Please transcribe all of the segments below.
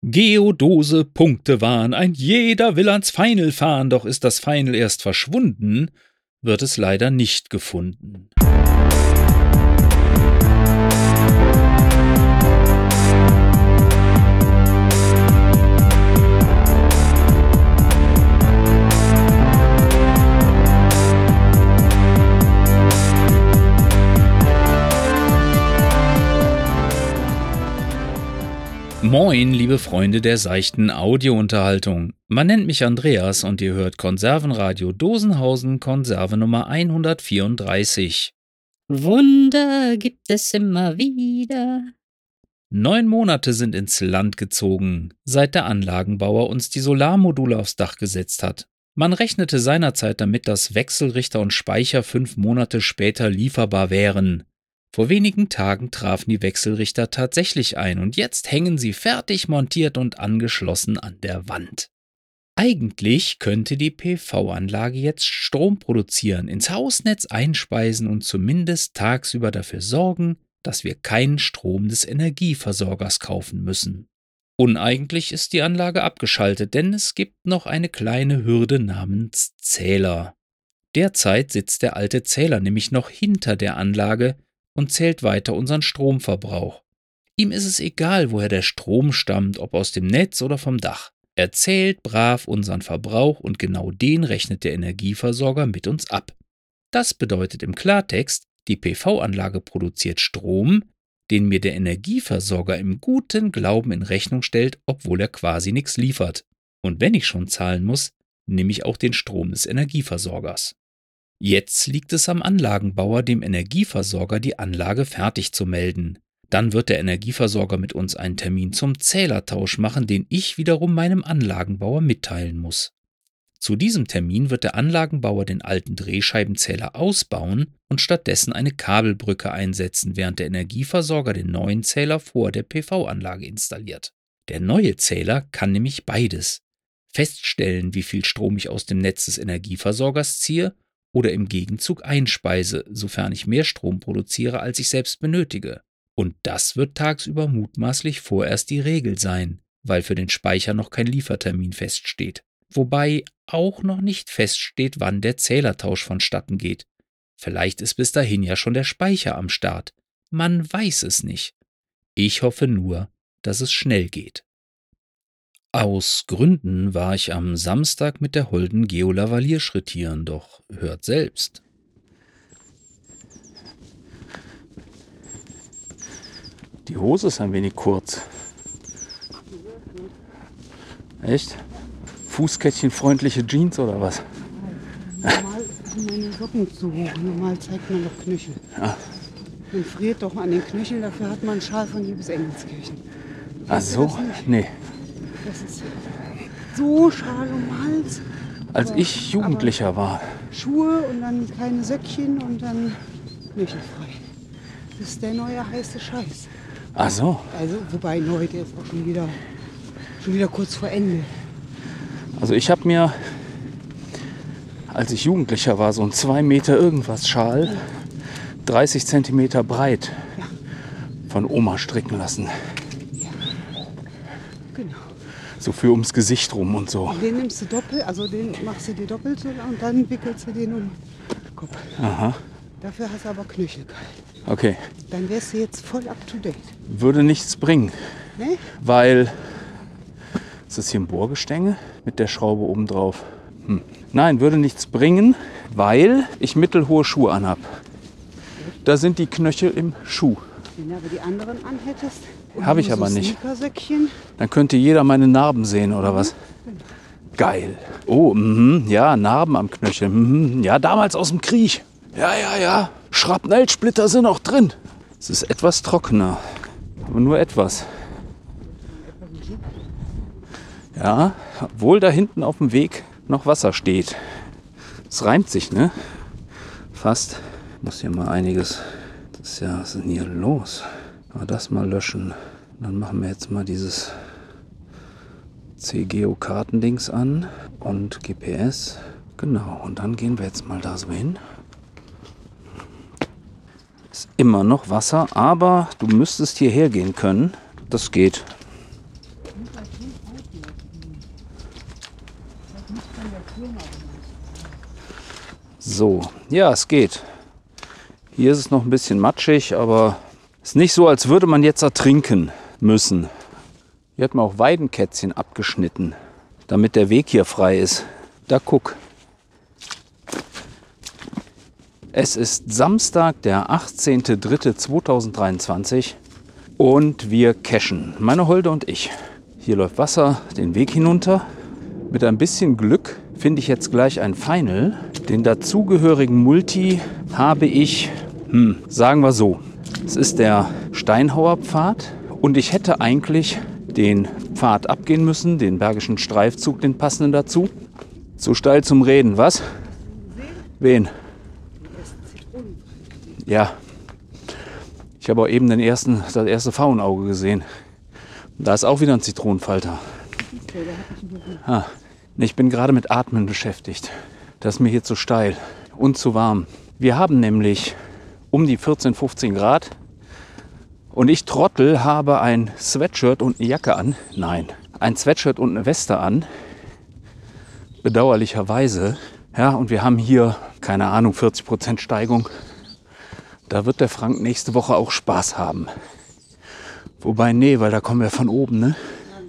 Geodose Punktewahn, ein jeder will ans Final fahren, doch ist das Final erst verschwunden, wird es leider nicht gefunden. Moin, liebe Freunde der seichten Audiounterhaltung. Man nennt mich Andreas und ihr hört Konservenradio Dosenhausen, Konserve Nummer 134. Wunder gibt es immer wieder. 9 Monate sind ins Land gezogen, seit der Anlagenbauer uns die Solarmodule aufs Dach gesetzt hat. Man rechnete seinerzeit damit, dass Wechselrichter und Speicher 5 Monate später lieferbar wären. Vor wenigen Tagen trafen die Wechselrichter tatsächlich ein und jetzt hängen sie fertig montiert und angeschlossen an der Wand. Eigentlich könnte die PV-Anlage jetzt Strom produzieren, ins Hausnetz einspeisen und zumindest tagsüber dafür sorgen, dass wir keinen Strom des Energieversorgers kaufen müssen. Uneigentlich ist die Anlage abgeschaltet, denn es gibt noch eine kleine Hürde namens Zähler. Derzeit sitzt der alte Zähler nämlich noch hinter der Anlage und zählt weiter unseren Stromverbrauch. Ihm ist es egal, woher der Strom stammt, ob aus dem Netz oder vom Dach. Er zählt brav unseren Verbrauch und genau den rechnet der Energieversorger mit uns ab. Das bedeutet im Klartext, die PV-Anlage produziert Strom, den mir der Energieversorger im guten Glauben in Rechnung stellt, obwohl er quasi nichts liefert. Und wenn ich schon zahlen muss, nehme ich auch den Strom des Energieversorgers. Jetzt liegt es am Anlagenbauer, dem Energieversorger die Anlage fertig zu melden. Dann wird der Energieversorger mit uns einen Termin zum Zählertausch machen, den ich wiederum meinem Anlagenbauer mitteilen muss. Zu diesem Termin wird der Anlagenbauer den alten Drehscheibenzähler ausbauen und stattdessen eine Kabelbrücke einsetzen, während der Energieversorger den neuen Zähler vor der PV-Anlage installiert. Der neue Zähler kann nämlich beides: feststellen, wie viel Strom ich aus dem Netz des Energieversorgers ziehe oder im Gegenzug einspeise, sofern ich mehr Strom produziere, als ich selbst benötige. Und das wird tagsüber mutmaßlich vorerst die Regel sein, weil für den Speicher noch kein Liefertermin feststeht. Wobei auch noch nicht feststeht, wann der Zählertausch vonstatten geht. Vielleicht ist bis dahin ja schon der Speicher am Start. Man weiß es nicht. Ich hoffe nur, dass es schnell geht. Aus Gründen war ich am Samstag mit der holden Geolavalier schrittieren, doch hört selbst. Die Hose ist ein wenig kurz. Echt? Fußkettchenfreundliche Jeans oder was? Normal sind meine Socken zu hoch. Normal zeigt man doch Knöchel. Ja. Man friert doch an den Knöcheln, dafür hat man einen Schal von hier bis Engelskirchen. Ach so? Nee. Das ist so Schal um den Hals. Als ich Jugendlicher war. Schuhe und dann keine Söckchen und dann knöchelfrei. Das ist der neue heiße Scheiß. Ach so. Also, wobei neu, der ist auch schon wieder kurz vor Ende. Also ich habe mir, als ich Jugendlicher war, so ein 2 Meter irgendwas Schal, 30 Zentimeter breit, von Oma stricken lassen. Genau. So für ums Gesicht rum und so. Und den nimmst du doppelt, also den machst du dir doppelt so lang und dann wickelst du den um den Kopf. Aha. Dafür hast du aber Knöchel. Okay. Dann wärst du jetzt voll up to date. Würde nichts bringen, Ne? weil... Ist das hier ein Bohrgestänge mit der Schraube oben drauf? Nein, würde nichts bringen, weil ich mittelhohe Schuhe anhab. Da sind die Knöchel im Schuh. Wenn du aber die anderen anhättest. Habe ich aber nicht. Sneakersöckchen. Dann könnte jeder meine Narben sehen, oder was? Geil. Oh, ja, Narben am Knöchel. Ja, damals aus dem Krieg. Ja. Schrapnellsplitter sind auch drin. Es ist etwas trockener, aber nur etwas. Ja, obwohl da hinten auf dem Weg noch Wasser steht. Es reimt sich, ne? Fast. Ich muss hier mal einiges. Was ist denn hier los? Aber das mal löschen. Dann machen wir jetzt mal dieses CGO-Kartendings an und GPS. Genau, und dann gehen wir jetzt mal da so hin. Ist immer noch Wasser, aber du müsstest hierher gehen können. Das geht. So, ja, es geht. Hier ist es noch ein bisschen matschig, aber es ist nicht so, als würde man jetzt ertrinken müssen. Hier hat man auch Weidenkätzchen abgeschnitten, damit der Weg hier frei ist. Da guck. Es ist Samstag, der 18.03.2023 und wir cashen, meine Holde und ich. Hier läuft Wasser den Weg hinunter. Mit ein bisschen Glück finde ich jetzt gleich ein Final. Den dazugehörigen Multi habe ich, sagen wir so, es ist der Steinhauer Pfad und ich hätte eigentlich den Pfad abgehen müssen, den Bergischen Streifzug, den passenden dazu. Zu steil zum Reden, was? Wen? Ja. Ich habe auch eben das erste Pfauenauge gesehen. Da ist auch wieder ein Zitronenfalter. Ich bin gerade mit Atmen beschäftigt. Das ist mir hier zu steil und zu warm. Wir haben nämlich um die 14, 15 Grad und ich Trottel habe ein Sweatshirt und eine Jacke an. Nein, ein Sweatshirt und eine Weste an. Bedauerlicherweise. Ja, und wir haben hier, keine Ahnung, 40% Steigung. Da wird der Frank nächste Woche auch Spaß haben. Wobei, nee, weil da kommen wir von oben, ne?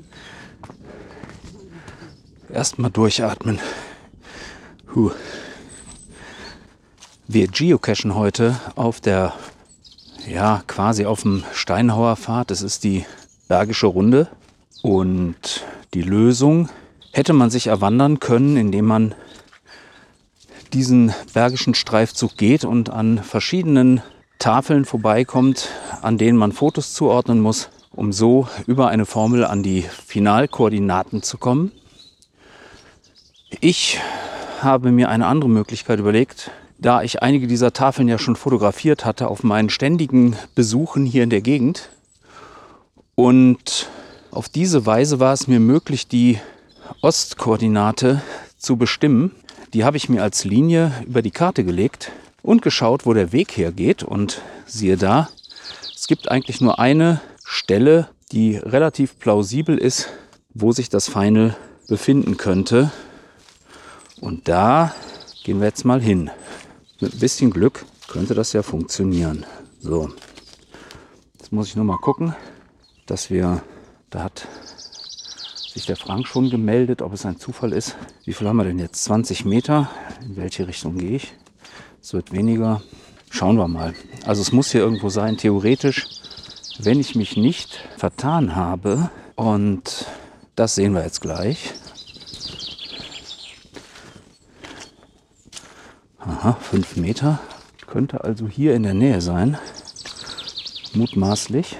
Erstmal durchatmen. Wir geocachen heute auf der, ja, quasi auf dem Steinhauer Pfad. Das ist die Bergische Runde. Und die Lösung hätte man sich erwandern können, indem man diesen Bergischen Streifzug geht und an verschiedenen Tafeln vorbeikommt, an denen man Fotos zuordnen muss, um so über eine Formel an die Finalkoordinaten zu kommen. Ich habe mir eine andere Möglichkeit überlegt, da ich einige dieser Tafeln ja schon fotografiert hatte auf meinen ständigen Besuchen hier in der Gegend. Und auf diese Weise war es mir möglich, die Ostkoordinate zu bestimmen. Die habe ich mir als Linie über die Karte gelegt und geschaut, wo der Weg hergeht. Und siehe da, es gibt eigentlich nur eine Stelle, die relativ plausibel ist, wo sich das Final befinden könnte. Und da gehen wir jetzt mal hin. Mit ein bisschen Glück könnte das ja funktionieren. So, jetzt muss ich nur mal gucken, dass wir, da hat sich der Frank schon gemeldet, ob es ein Zufall ist. Wie viel haben wir denn jetzt? 20 Meter? In welche Richtung gehe ich? Es wird weniger. Schauen wir mal. Also es muss hier irgendwo sein, theoretisch, wenn ich mich nicht vertan habe. Und das sehen wir jetzt gleich. Aha, 5 Meter. Könnte also hier in der Nähe sein. Mutmaßlich.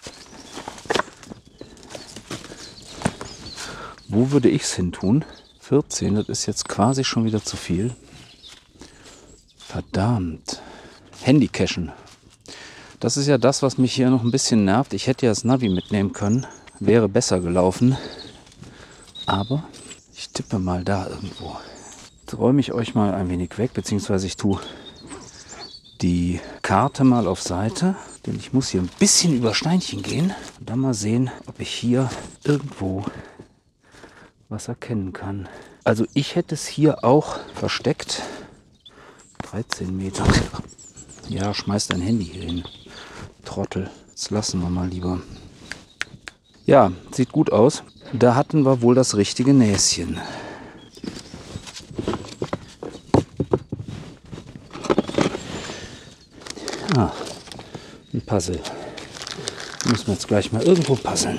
Wo würde ich es hin tun? 14, das ist jetzt quasi schon wieder zu viel. Verdammt. Handycachen. Das ist ja das, was mich hier noch ein bisschen nervt. Ich hätte ja das Navi mitnehmen können. Wäre besser gelaufen. Aber ich tippe mal da irgendwo. Jetzt räume ich euch mal ein wenig weg, beziehungsweise ich tue die Karte mal auf Seite. Denn ich muss hier ein bisschen über Steinchen gehen. Und dann mal sehen, ob ich hier irgendwo was erkennen kann. Also ich hätte es hier auch versteckt. 13 Meter. Ja, schmeiß dein Handy hier hin. Trottel. Das lassen wir mal lieber. Ja, sieht gut aus. Da hatten wir wohl das richtige Näschen. Ah, ein Puzzle. Müssen wir jetzt gleich mal irgendwo puzzeln.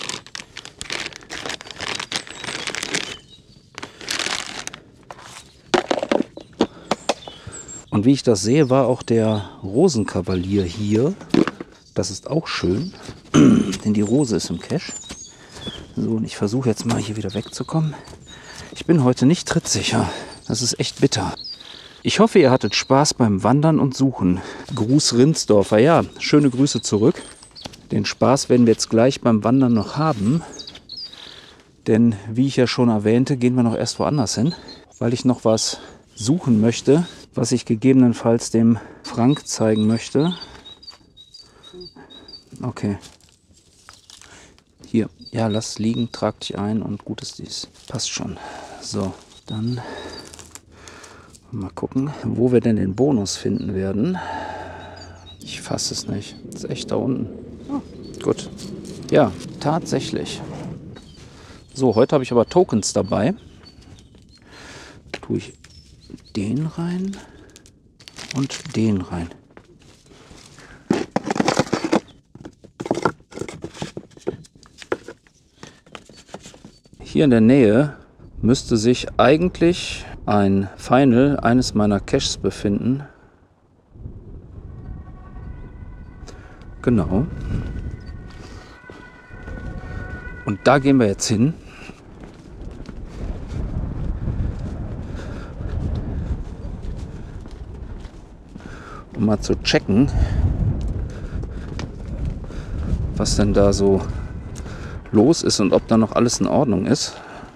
Und wie ich das sehe, war auch der Rosenkavalier hier. Das ist auch schön, denn die Rose ist im Cache. So, und ich versuche jetzt mal hier wieder wegzukommen. Ich bin heute nicht trittsicher. Das ist echt bitter. Ich hoffe, ihr hattet Spaß beim Wandern und Suchen. Gruß Rindsdorfer. Ja, schöne Grüße zurück. Den Spaß werden wir jetzt gleich beim Wandern noch haben. Denn wie ich ja schon erwähnte, gehen wir noch erst woanders hin, weil ich noch was suchen möchte, was ich gegebenenfalls dem Frank zeigen möchte. Okay. Hier. Ja, lass liegen, trag dich ein und gut ist dies. Passt schon. So. Dann mal gucken, wo wir denn den Bonus finden werden. Ich fasse es nicht. Das ist echt da unten. Oh. Gut. Ja, tatsächlich. So, heute habe ich aber Tokens dabei. Tue ich den rein und den rein. Hier in der Nähe müsste sich eigentlich ein Final eines meiner Caches befinden. Genau. Und da gehen wir jetzt hin. Um mal zu checken, was denn da so los ist und ob da noch alles in Ordnung ist.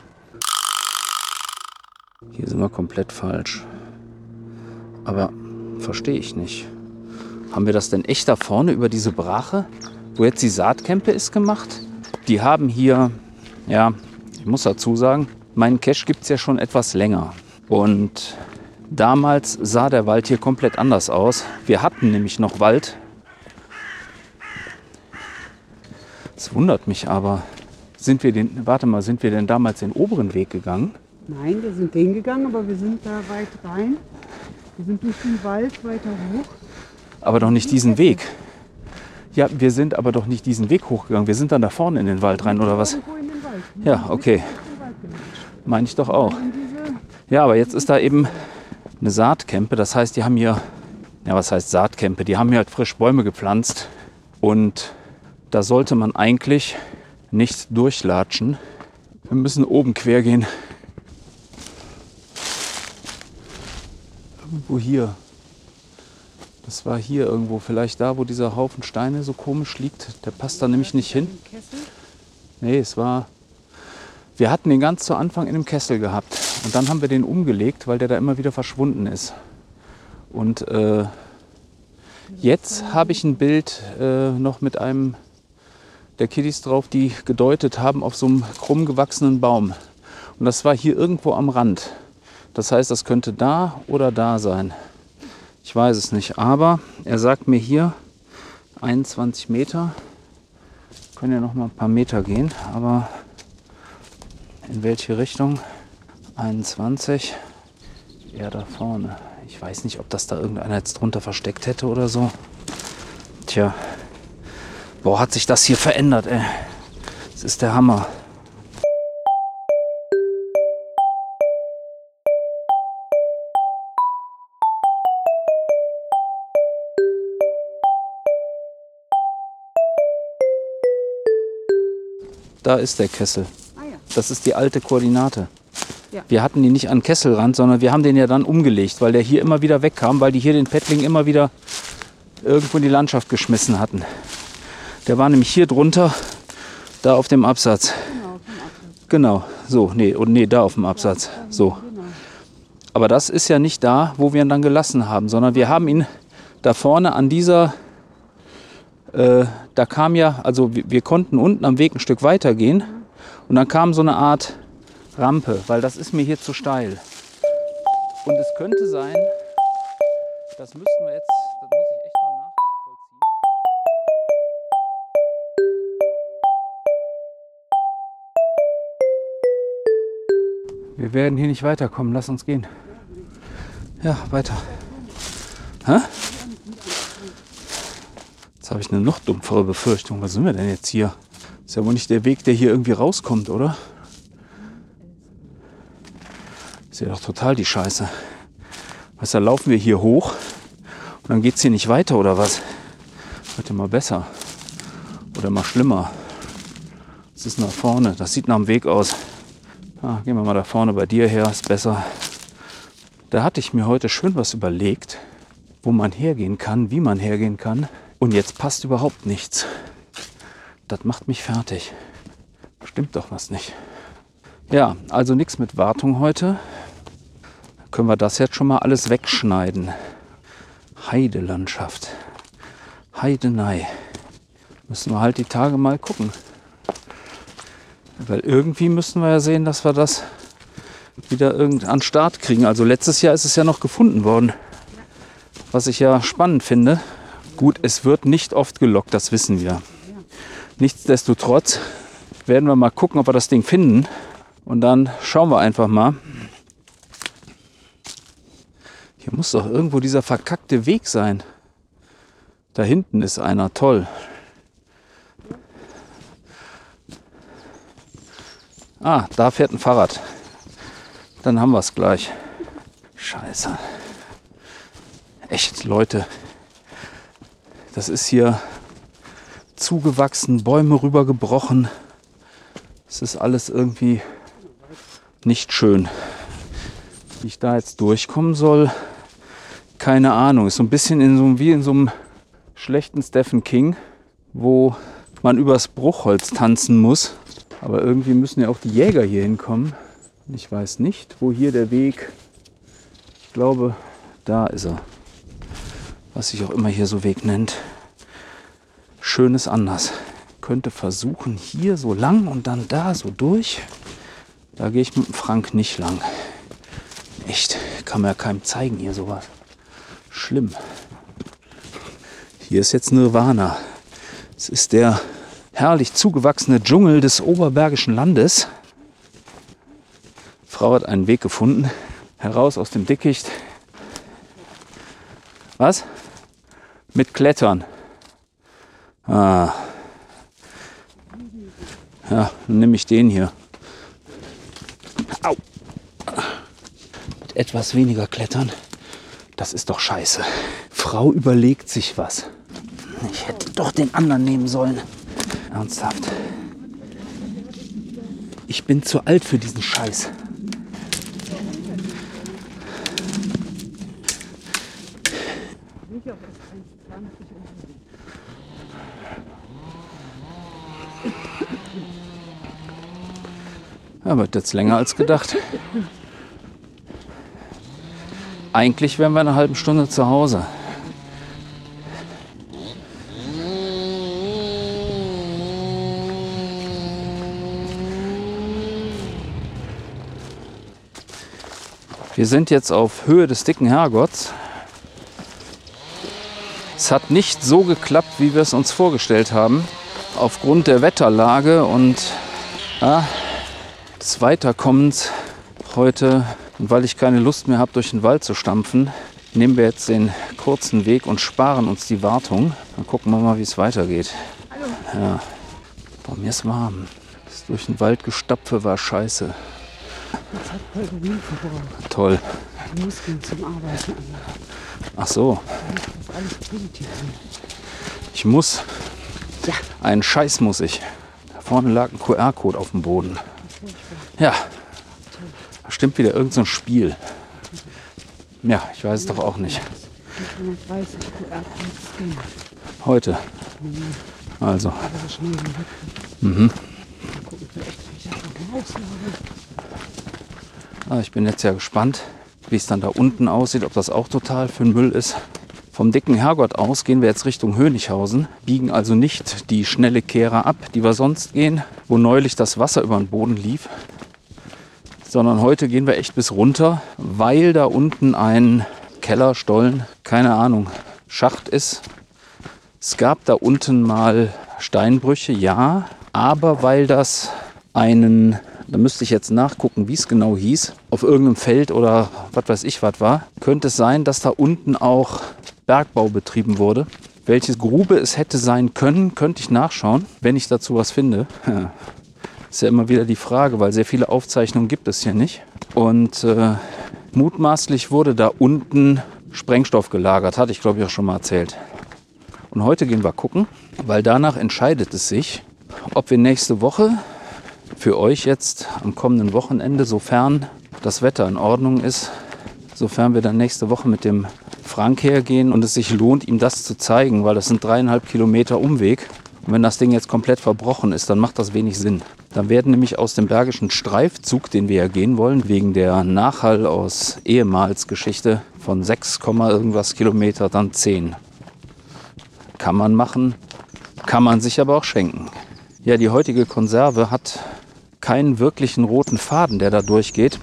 Hier sind wir komplett falsch. Aber verstehe ich nicht. Haben wir das denn echt da vorne über diese Brache, wo jetzt die Saatkämpe ist, gemacht? Die haben hier, ja, ich muss dazu sagen, meinen Cache gibt es ja schon etwas länger. Und damals sah der Wald hier komplett anders aus. Wir hatten nämlich noch Wald. Das wundert mich aber. Sind wir denn damals den oberen Weg gegangen? Nein, wir sind den gegangen, aber wir sind da weit rein. Wir sind durch den Wald weiter hoch. Aber doch nicht diesen Weg. Ja, wir sind aber doch nicht diesen Weg hochgegangen. Wir sind dann da vorne in den Wald rein, oder was? Irgendwo in den Wald. Ja, okay. Meine ich doch auch. In diese Ja, aber jetzt ist da eben eine Saatkämpe. Das heißt, die haben hier, ja, was heißt Saatkämpe? Die haben hier halt frisch Bäume gepflanzt. Und da sollte man eigentlich nicht durchlatschen. Wir müssen oben quer gehen. Irgendwo hier. Das war hier irgendwo. Vielleicht da, wo dieser Haufen Steine so komisch liegt. Der passt da nämlich nicht hin. Kessel. Nee, es war... Wir hatten den ganz zu Anfang in einem Kessel gehabt. Und dann haben wir den umgelegt, weil der da immer wieder verschwunden ist. Und jetzt habe ich ein Bild noch mit einem der Kiddies drauf, die gedeutet haben auf so einem krumm gewachsenen Baum. Und das war hier irgendwo am Rand. Das heißt, das könnte da oder da sein. Ich weiß es nicht. Aber er sagt mir hier 21 Meter. Wir können ja noch mal ein paar Meter gehen. Aber in welche Richtung? 21. Ja, da vorne. Ich weiß nicht, ob das da irgendeiner jetzt drunter versteckt hätte oder so. Tja. Boah, hat sich das hier verändert, ey. Das ist der Hammer. Da ist der Kessel. Ah ja. Das ist die alte Koordinate. Ja. Wir hatten die nicht an Kesselrand, sondern wir haben den ja dann umgelegt, weil der hier immer wieder wegkam, weil die hier den Paddling immer wieder irgendwo in die Landschaft geschmissen hatten. Der war nämlich hier drunter, da auf dem Absatz. Genau, vom Absatz. Genau, so, nee, da auf dem Absatz. So. Genau. Aber das ist ja nicht da, wo wir ihn dann gelassen haben, sondern wir haben ihn da vorne an dieser, da kam ja, also wir konnten unten am Weg ein Stück weiter gehen und dann kam so eine Art Rampe, weil das ist mir hier zu steil. Und es könnte sein, das müssten wir jetzt, das muss ich echt mal nachvollziehen. Wir werden hier nicht weiterkommen, lass uns gehen. Ja, weiter. Hä? Jetzt habe ich eine noch dumpfere Befürchtung. Was sind wir denn jetzt hier? Ist ja wohl nicht der Weg, der hier irgendwie rauskommt, oder? Ist ja doch total die Scheiße. Weißt du, da laufen wir hier hoch und dann geht es hier nicht weiter, oder was? Wird ja mal besser. Oder mal schlimmer. Was ist denn da vorne? Das sieht nach dem Weg aus. Ah, gehen wir mal da vorne bei dir her, ist besser. Da hatte ich mir heute schön was überlegt, wo man hergehen kann, wie man hergehen kann. Und jetzt passt überhaupt nichts. Das macht mich fertig. Stimmt doch was nicht. Ja, also nichts mit Wartung heute. Dann können wir das jetzt schon mal alles wegschneiden. Heidelandschaft. Heidenei. Müssen wir halt die Tage mal gucken. Weil irgendwie müssen wir ja sehen, dass wir das wieder an den Start kriegen. Also letztes Jahr ist es ja noch gefunden worden, was ich ja spannend finde. Gut, es wird nicht oft gelockt, das wissen wir. Nichtsdestotrotz werden wir mal gucken, ob wir das Ding finden. Und dann schauen wir einfach mal. Hier muss doch irgendwo dieser verkackte Weg sein. Da hinten ist einer, toll. Ah, da fährt ein Fahrrad. Dann haben wir es gleich. Scheiße. Echt, Leute. Das ist hier zugewachsen, Bäume rübergebrochen. Es ist alles irgendwie nicht schön. Wie ich da jetzt durchkommen soll, keine Ahnung. Ist so ein bisschen wie in so einem schlechten Stephen King, wo man übers Bruchholz tanzen muss. Aber irgendwie müssen ja auch die Jäger hier hinkommen. Ich weiß nicht, wo hier der Weg... Ich glaube, da ist er. Was sich auch immer hier so Weg nennt. Schön ist anders. Könnte versuchen, hier so lang und dann da so durch. Da gehe ich mit dem Frank nicht lang. Echt, kann man ja keinem zeigen hier sowas. Schlimm. Hier ist jetzt Nirvana. Es ist der herrlich zugewachsene Dschungel des Oberbergischen Landes. Frau hat einen Weg gefunden. Heraus aus dem Dickicht. Was? Mit Klettern. Ah. Ja, dann nehme ich den hier. Au. Mit etwas weniger Klettern. Das ist doch scheiße. Frau überlegt sich was. Ich hätte doch den anderen nehmen sollen. Ernsthaft. Ich bin zu alt für diesen Scheiß. Ja, wird jetzt länger als gedacht. Eigentlich wären wir in einer halben Stunde zu Hause. Wir sind jetzt auf Höhe des Dicken Herrgotts. Es hat nicht so geklappt, wie wir es uns vorgestellt haben. Aufgrund der Wetterlage und des Weiterkommens heute, und weil ich keine Lust mehr habe, durch den Wald zu stampfen, nehmen wir jetzt den kurzen Weg und sparen uns die Wartung. Dann gucken wir mal, wie es weitergeht. Ja. Boah, mir ist warm. Das durch den Wald gestapfe war scheiße. Das hat Kalorien verbraucht. Toll. Die Muskeln zum Arbeiten. Ach so. Das ist alles positiv. Ich muss. Ja. Einen Scheiß muss ich. Da vorne lag ein QR-Code auf dem Boden. Ja. Da stimmt wieder irgend so ein Spiel. Ja, ich weiß es doch auch nicht. 530 QR-Codes gehen. Heute. Also. Aber so schnell wie möglich. Mhm. Mal gucken, vielleicht ich das noch rauslage. Ich bin jetzt ja gespannt, wie es dann da unten aussieht, ob das auch total für den Müll ist. Vom Dicken Herrgott aus gehen wir jetzt Richtung Hönichhausen, biegen also nicht die schnelle Kehre ab, die wir sonst gehen, wo neulich das Wasser über den Boden lief, sondern heute gehen wir echt bis runter, weil da unten ein Keller, Stollen, keine Ahnung, Schacht ist. Es gab da unten mal Steinbrüche, ja, aber weil das einen... Da müsste ich jetzt nachgucken, wie es genau hieß. Auf irgendeinem Feld oder was weiß ich was war. Könnte es sein, dass da unten auch Bergbau betrieben wurde. Welche Grube es hätte sein können, könnte ich nachschauen, wenn ich dazu was finde. Ja. Ist ja immer wieder die Frage, weil sehr viele Aufzeichnungen gibt es hier nicht. Und mutmaßlich wurde da unten Sprengstoff gelagert. Hatte ich, glaube ich, auch schon mal erzählt. Und heute gehen wir gucken, weil danach entscheidet es sich, ob wir nächste Woche... für euch jetzt am kommenden Wochenende, sofern das Wetter in Ordnung ist, sofern wir dann nächste Woche mit dem Frank hergehen und es sich lohnt, ihm das zu zeigen, weil das sind 3,5 Kilometer Umweg. Und wenn das Ding jetzt komplett verbrochen ist, dann macht das wenig Sinn. Dann werden nämlich aus dem Bergischen Streifzug, den wir ja gehen wollen, wegen der Nachhall aus ehemals Geschichte von 6, irgendwas Kilometer, dann 10. Kann man machen, kann man sich aber auch schenken. Ja, die heutige Konserve hat keinen wirklichen roten Faden, der da durchgeht.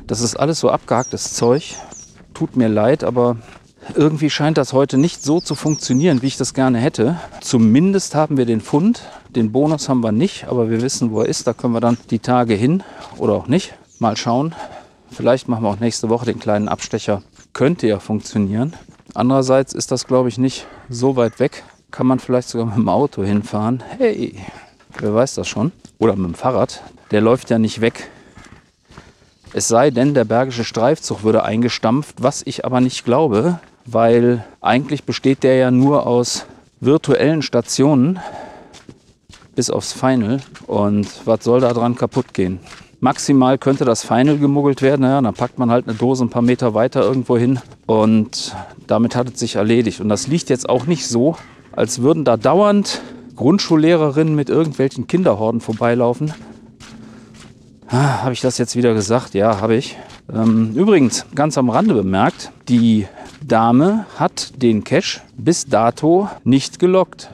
Das ist alles so abgehacktes Zeug. Tut mir leid, aber irgendwie scheint das heute nicht so zu funktionieren, wie ich das gerne hätte. Zumindest haben wir den Fund. Den Bonus haben wir nicht, aber wir wissen, wo er ist. Da können wir dann die Tage hin oder auch nicht. Mal schauen. Vielleicht machen wir auch nächste Woche den kleinen Abstecher. Könnte ja funktionieren. Andererseits ist das, glaube ich, nicht so weit weg. Kann man vielleicht sogar mit dem Auto hinfahren. Hey, wer weiß das schon. Oder mit dem Fahrrad. Der läuft ja nicht weg. Es sei denn, der Bergische Streifzug würde eingestampft, was ich aber nicht glaube, weil eigentlich besteht der ja nur aus virtuellen Stationen bis aufs Final. Und was soll da dran kaputt gehen? Maximal könnte das Final gemuggelt werden. Naja, dann packt man halt eine Dose ein paar Meter weiter irgendwo hin und damit hat es sich erledigt. Und das liegt jetzt auch nicht so, als würden da dauernd Grundschullehrerinnen mit irgendwelchen Kinderhorden vorbeilaufen. Habe ich das jetzt wieder gesagt? Ja, habe ich. Übrigens, ganz am Rande bemerkt, die Dame hat den Cache bis dato nicht gelockt.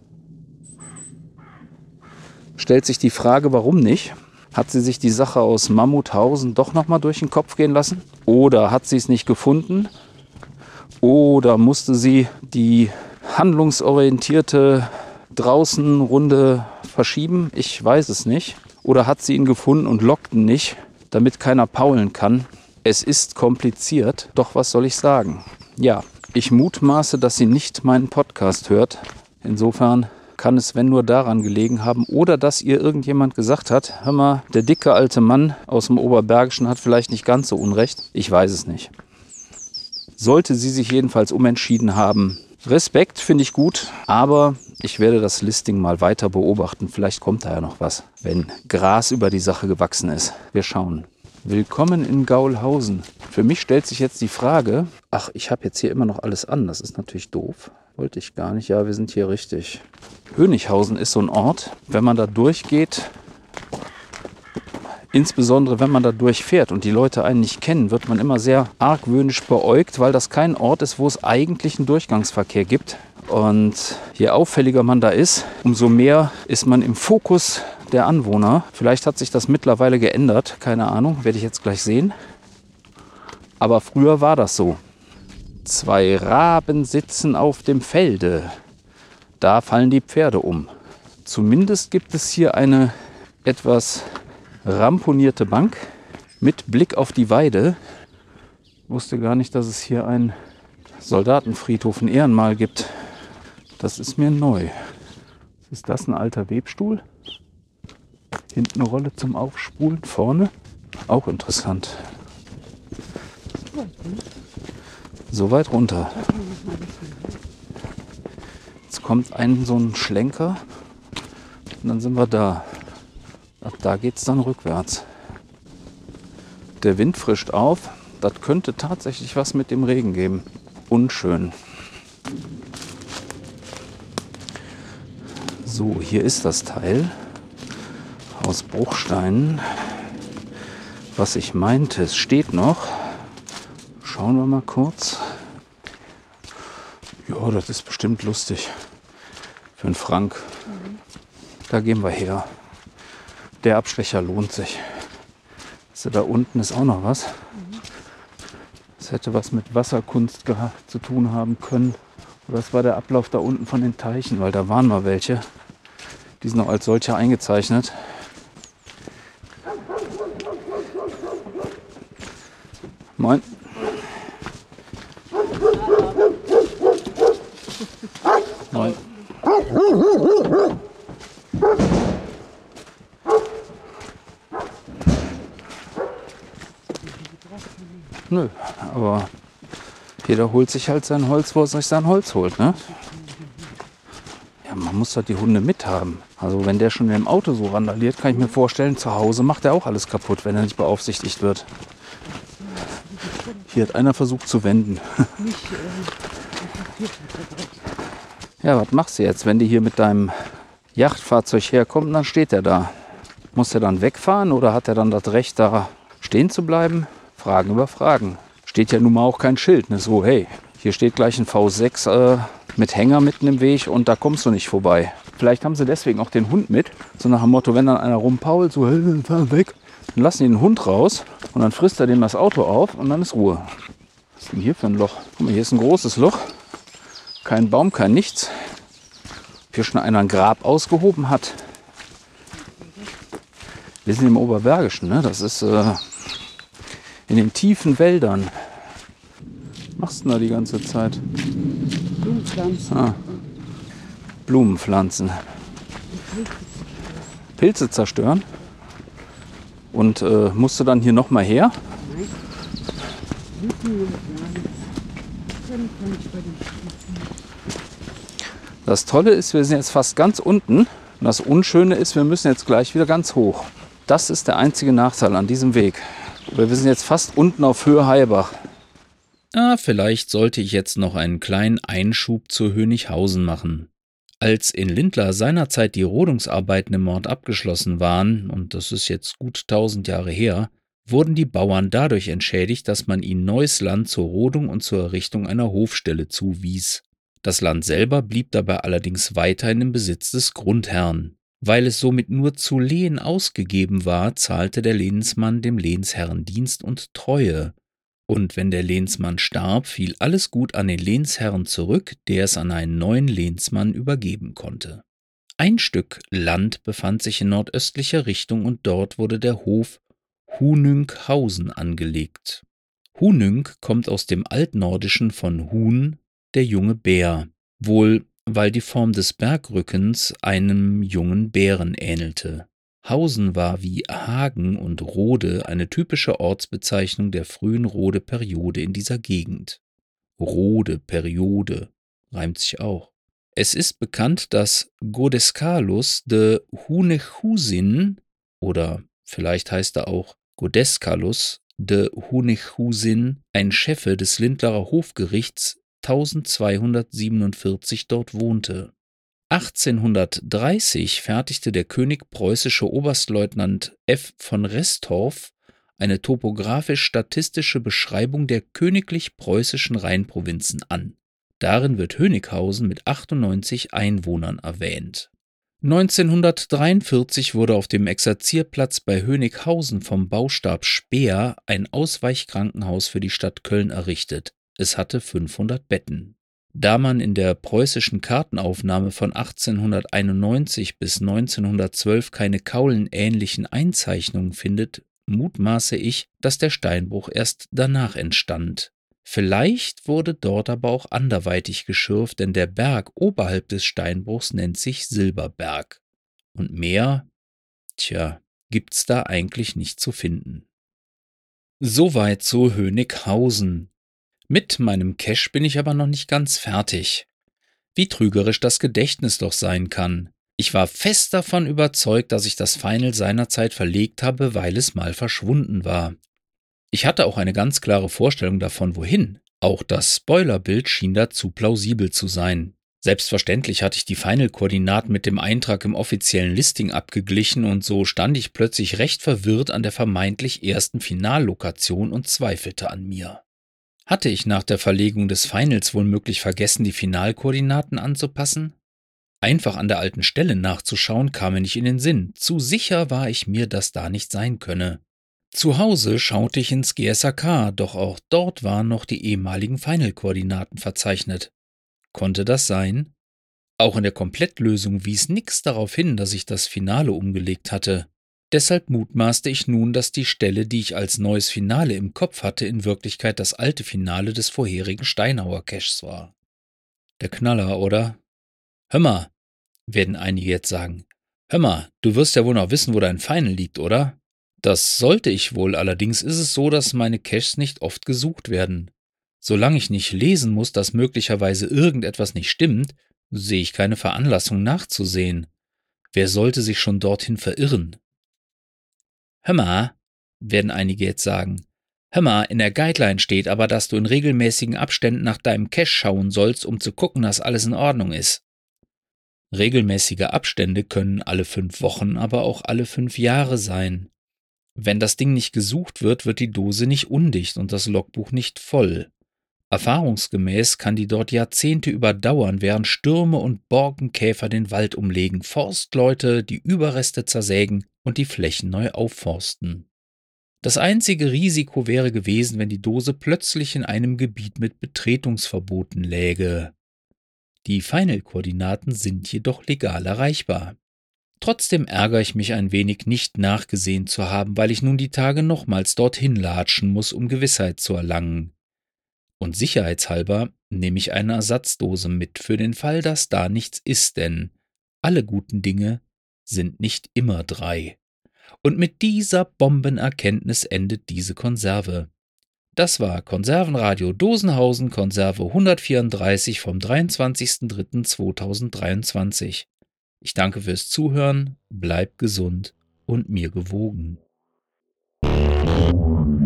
Stellt sich die Frage, warum nicht? Hat sie sich die Sache aus Mammuthausen doch nochmal durch den Kopf gehen lassen? Oder hat sie es nicht gefunden? Oder musste sie die handlungsorientierte Draußenrunde verschieben? Ich weiß es nicht. Oder hat sie ihn gefunden und lockt ihn nicht, damit keiner paulen kann? Es ist kompliziert, doch was soll ich sagen? Ja, ich mutmaße, dass sie nicht meinen Podcast hört. Insofern kann es, wenn nur daran gelegen haben oder dass ihr irgendjemand gesagt hat, hör mal, der dicke alte Mann aus dem Oberbergischen hat vielleicht nicht ganz so Unrecht. Ich weiß es nicht. Sollte sie sich jedenfalls umentschieden haben, Respekt, finde ich gut, aber ich werde das Listing mal weiter beobachten. Vielleicht kommt da ja noch was, wenn Gras über die Sache gewachsen ist. Wir schauen. Willkommen in Gaulhausen. Für mich stellt sich jetzt die Frage, ach, ich habe jetzt hier immer noch alles an, das ist natürlich doof. Wollte ich gar nicht, ja, wir sind hier richtig. Hönighausen ist so ein Ort, wenn man da durchgeht, insbesondere wenn man da durchfährt und die Leute einen nicht kennen, wird man immer sehr argwöhnisch beäugt, weil das kein Ort ist, wo es eigentlich einen Durchgangsverkehr gibt. Und je auffälliger man da ist, umso mehr ist man im Fokus der Anwohner. Vielleicht hat sich das mittlerweile geändert, keine Ahnung, werde ich jetzt gleich sehen. Aber früher war das so. 2 Raben sitzen auf dem Felde. Da fallen die Pferde um. Zumindest gibt es hier eine etwas ramponierte Bank mit Blick auf die Weide. Ich wusste gar nicht, dass es hier einen Soldatenfriedhof, ein Ehrenmal gibt. Das ist mir neu. Ist das ein alter Webstuhl? Hinten eine Rolle zum Aufspulen, vorne. Auch interessant. So weit runter. Jetzt kommt so ein Schlenker und dann sind wir da. Ab da geht es dann rückwärts. Der Wind frischt auf. Das könnte tatsächlich was mit dem Regen geben. Unschön. So, hier ist das Teil aus Bruchsteinen. Was ich meinte, es steht noch. Schauen wir mal kurz. Ja, das ist bestimmt lustig. Für einen Frank. Da gehen wir her. Der Abstecher lohnt sich. Also da unten ist auch noch was. Das hätte was mit Wasserkunst zu tun haben können. Oder das war der Ablauf da unten von den Teichen, weil da waren mal welche. Die sind auch als solche eingezeichnet. Moin. Moin. Nö, aber jeder holt sich halt sein Holz, wo er sich sein Holz holt, ne? Ja, man muss halt die Hunde mithaben. Also wenn der schon im Auto so randaliert, kann ich mir vorstellen, zu Hause macht er auch alles kaputt, wenn er nicht beaufsichtigt wird. Hier hat einer versucht zu wenden. Ja, was machst du jetzt, wenn die hier mit deinem Yachtfahrzeug herkommt und dann steht er da? Muss er dann wegfahren oder hat er dann das Recht, da stehen zu bleiben? Fragen über Fragen. Steht ja nun mal auch kein Schild, ne? So, hey, hier steht gleich ein V6 mit Hänger mitten im Weg und da kommst du nicht vorbei. Vielleicht haben sie deswegen auch den Hund mit. So nach dem Motto, wenn dann einer rumpault, so, hey, fahr weg. Dann lassen die den Hund raus und dann frisst er dem das Auto auf und dann ist Ruhe. Was ist denn hier für ein Loch? Guck mal, hier ist ein großes Loch. Kein Baum, kein nichts. Ob hier schon einer ein Grab ausgehoben hat. Wir sind im Oberbergischen, ne? Das ist in den tiefen Wäldern. Was machst du denn da die ganze Zeit? Blumenpflanzen. Blumenpflanzen. Pilze zerstören. Und musst du dann hier nochmal her? Das Tolle ist, wir sind jetzt fast ganz unten. Und das Unschöne ist, wir müssen jetzt gleich wieder ganz hoch. Das ist der einzige Nachteil an diesem Weg. Wir sind jetzt fast unten auf Höhe Heibach. Vielleicht sollte ich jetzt noch einen kleinen Einschub zu Hönighausen machen. Als in Lindlar seinerzeit die Rodungsarbeiten im Ort abgeschlossen waren, und das ist jetzt gut 1000 Jahre her, wurden die Bauern dadurch entschädigt, dass man ihnen neues Land zur Rodung und zur Errichtung einer Hofstelle zuwies. Das Land selber blieb dabei allerdings weiterhin im Besitz des Grundherrn. Weil es somit nur zu Lehen ausgegeben war, zahlte der Lehensmann dem Lehnsherrn Dienst und Treue. Und wenn der Lehnsmann starb, fiel alles Gut an den Lehnsherrn zurück, der es an einen neuen Lehnsmann übergeben konnte. Ein Stück Land befand sich in nordöstlicher Richtung und dort wurde der Hof Hunünghausen angelegt. Hunüng kommt aus dem Altnordischen von Hun, der junge Bär, wohl weil die Form des Bergrückens einem jungen Bären ähnelte. Hausen war wie Hagen und Rode eine typische Ortsbezeichnung der frühen Rode-Periode in dieser Gegend. Rode-Periode reimt sich auch. Es ist bekannt, dass Godescalus de Hunechhusin, oder vielleicht heißt er auch Godescalus de Hunechhusin, ein Scheffe des Lindlarer Hofgerichts 1247 dort wohnte. 1830 fertigte der König preußische Oberstleutnant F. von Restorff eine topografisch-statistische Beschreibung der königlich-preußischen Rheinprovinzen an. Darin wird Hönighausen mit 98 Einwohnern erwähnt. 1943 wurde auf dem Exerzierplatz bei Hönighausen vom Baustab Speer ein Ausweichkrankenhaus für die Stadt Köln errichtet. Es hatte 500 Betten. Da man in der preußischen Kartenaufnahme von 1891 bis 1912 keine kaulenähnlichen Einzeichnungen findet, mutmaße ich, dass der Steinbruch erst danach entstand. Vielleicht wurde dort aber auch anderweitig geschürft, denn der Berg oberhalb des Steinbruchs nennt sich Silberberg. Und mehr, gibt's da eigentlich nicht zu finden. Soweit zu Hönighausen. Mit meinem Cache bin ich aber noch nicht ganz fertig. Wie trügerisch das Gedächtnis doch sein kann. Ich war fest davon überzeugt, dass ich das Final seinerzeit verlegt habe, weil es mal verschwunden war. Ich hatte auch eine ganz klare Vorstellung davon, wohin. Auch das Spoilerbild schien dazu plausibel zu sein. Selbstverständlich hatte ich die Final-Koordinaten mit dem Eintrag im offiziellen Listing abgeglichen und so stand ich plötzlich recht verwirrt an der vermeintlich ersten Finallokation und zweifelte an mir. Hatte ich nach der Verlegung des Finals womöglich vergessen, die Finalkoordinaten anzupassen? Einfach an der alten Stelle nachzuschauen, kam mir nicht in den Sinn. Zu sicher war ich mir, dass da nicht sein könne. Zu Hause schaute ich ins GSAK, doch auch dort waren noch die ehemaligen Final-Koordinaten verzeichnet. Konnte das sein? Auch in der Komplettlösung wies nichts darauf hin, dass ich das Finale umgelegt hatte. Deshalb mutmaßte ich nun, dass die Stelle, die ich als neues Finale im Kopf hatte, in Wirklichkeit das alte Finale des vorherigen Steinhauer Caches war. Der Knaller, oder? Hör mal, werden einige jetzt sagen. Hör mal, du wirst ja wohl noch wissen, wo dein Final liegt, oder? Das sollte ich wohl, allerdings ist es so, dass meine Caches nicht oft gesucht werden. Solange ich nicht lesen muss, dass möglicherweise irgendetwas nicht stimmt, sehe ich keine Veranlassung nachzusehen. Wer sollte sich schon dorthin verirren? Hör mal, werden einige jetzt sagen. Hör mal, in der Guideline steht aber, dass du in regelmäßigen Abständen nach deinem Cache schauen sollst, um zu gucken, dass alles in Ordnung ist. Regelmäßige Abstände können alle 5 Wochen, aber auch alle 5 Jahre sein. Wenn das Ding nicht gesucht wird, wird die Dose nicht undicht und das Logbuch nicht voll. Erfahrungsgemäß kann die dort Jahrzehnte überdauern, während Stürme und Borkenkäfer den Wald umlegen, Forstleute die Überreste zersägen und die Flächen neu aufforsten. Das einzige Risiko wäre gewesen, wenn die Dose plötzlich in einem Gebiet mit Betretungsverboten läge. Die Final-Koordinaten sind jedoch legal erreichbar. Trotzdem ärgere ich mich ein wenig, nicht nachgesehen zu haben, weil ich nun die Tage nochmals dorthin latschen muss, um Gewissheit zu erlangen. Und sicherheitshalber nehme ich eine Ersatzdose mit für den Fall, dass da nichts ist, denn alle guten Dinge sind nicht immer drei. Und mit dieser Bombenerkenntnis endet diese Konserve. Das war Konservenradio Dosenhausen, Konserve 134 vom 23.03.2023. Ich danke fürs Zuhören, bleibt gesund und mir gewogen.